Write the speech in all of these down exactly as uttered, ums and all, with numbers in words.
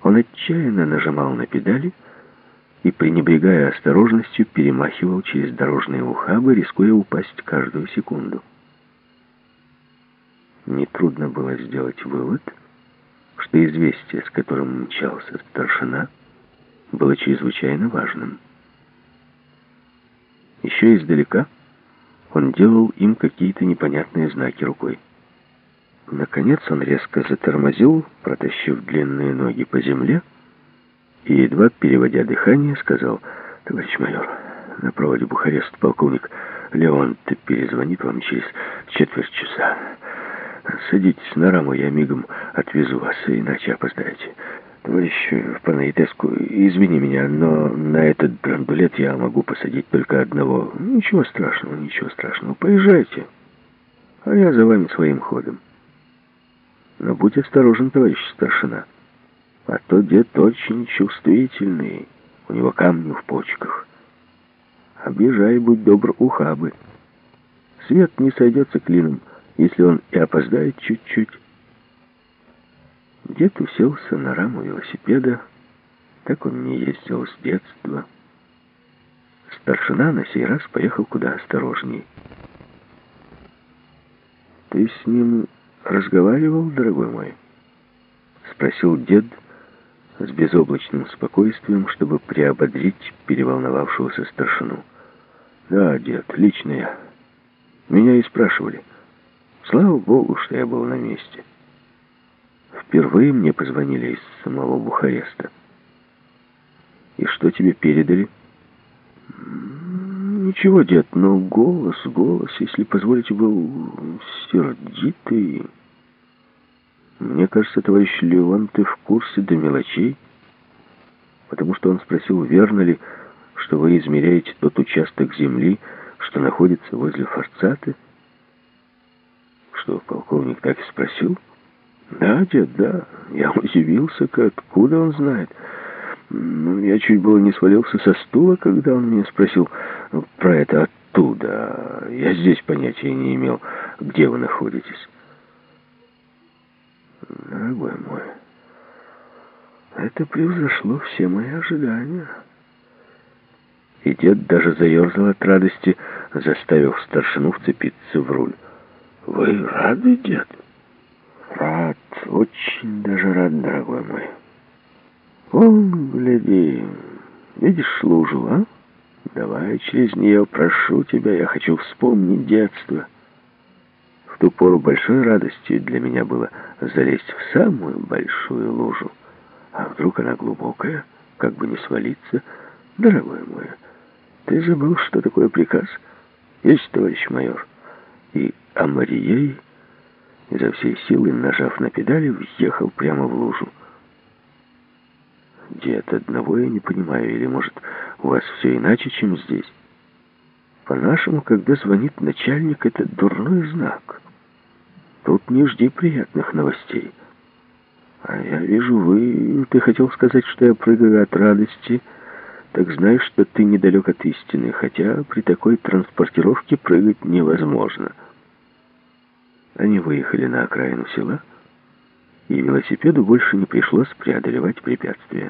Он отчаянно нажимал на педали и, пренебрегая осторожностью, перемахивал через дорожные ухабы, рискуя упасть каждую секунду. Нетрудно было сделать вывод, что известие, с которым мчался старшина, было чрезвычайно важным. Еще издалека он делал им какие-то непонятные знаки рукой. Наконец он резко затормозил, протащив длинные ноги по земле, и, едва переводя дыхание, сказал: «Товарищ майор, на проводе Бухарест полковник Леонт перезвонит вам через четверть часа. Садитесь на раму, я мигом отвезу вас, иначе опоздаете. Товарищ Панаитеску, извини меня, но на этот драндулет я могу посадить только одного. Ничего страшного, ничего страшного. Поезжайте, а я за вами своим ходом. Но будь осторожен, товарищ старшина, а то дед очень чувствительный, у него камни в почках. Объезжай, будь добр, ухабы. Свет не сойдется клином, если он и опоздает чуть-чуть». Дед уселся на раму велосипеда. Так он не ездил с детства. Старшина на сей раз поехал куда осторожней. «Ты с ним разговаривал, дорогой мой?» — спросил дед с безоблачным спокойствием, чтобы приободрить переволновавшегося старшину. «Да, дед, лично я. Меня и спрашивали. Слава Богу, что я был на месте. Впервые мне позвонили из самого Бухареста. И что тебе передали?» «Ничего, дед, но голос, голос, если позволите, был сердитый. Мне кажется, товарищ Леон, ты в курсе до мелочей, потому что он спросил, верно ли, что вы измеряете тот участок земли, что находится возле Форцаты». «Что, полковник так и спросил?» «Да, дед, да. Я удивился, откуда он знает. Ну, я чуть было не свалился со стула, когда он меня спросил про это оттуда. Я здесь понятия не имел, где вы находитесь». «Дорогой мой, это превзошло все мои ожидания». И дед даже заерзал от радости, заставив старшину вцепиться в руль. «Вы рады, дед?» «Рад, очень даже рад, дорогой мой. Вон, гляди, видишь лужу, а? Давай через нее, прошу тебя, я хочу вспомнить детство». В ту пору большой радостью для меня было залезть в самую большую лужу. А вдруг она глубокая, как бы не свалиться? Дорогой мой, ты забыл, что такое приказ? Есть, товарищ майор. И Амарией, изо всей силы, нажав на педали, въехал прямо в лужу. «Дед, одного я не понимаю, или, может, у вас все иначе, чем здесь? По-нашему, когда звонит начальник, это дурной знак. Тут не жди приятных новостей. А я вижу, вы... Ты хотел сказать, что я прыгаю от радости, так знаешь, что ты недалек от истины, хотя при такой транспортировке прыгать невозможно». Они выехали на окраину села, и велосипеду больше не пришлось преодолевать препятствия.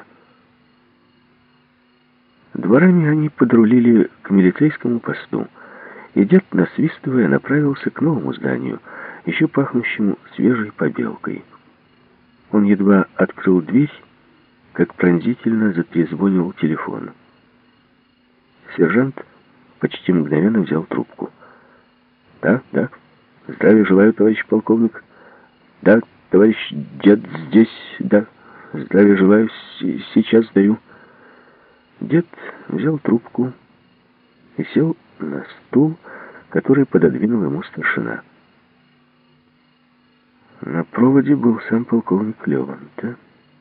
Дворами они подрулили к милицейскому посту, и дед, насвистывая, направился к новому зданию, еще пахнущему свежей побелкой. Он едва открыл дверь, как пронзительно затрезвонил телефон. Сержант почти мгновенно взял трубку. «Да, да. Здравия желаю, товарищ полковник. Да, товарищ дед здесь, да. Здравия желаю, с- сейчас даю». Дед взял трубку и сел на стул, который пододвинул ему старшина. На проводе был сам полковник Леванта,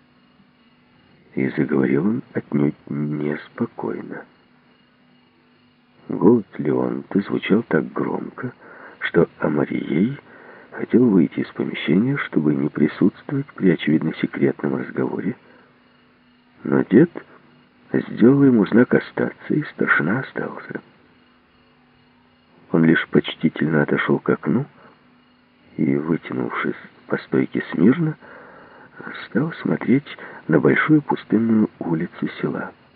и заговорил он отнюдь неспокойно. Голос Леонта звучал так громко, что Амарией хотел выйти из помещения, чтобы не присутствовать при очевидно секретном разговоре. Но дед сделал ему знак остаться, и старшина остался. Он лишь почтительно отошел к окну и, вытянувшись по стойке смирно, стал смотреть на большую пустынную улицу села.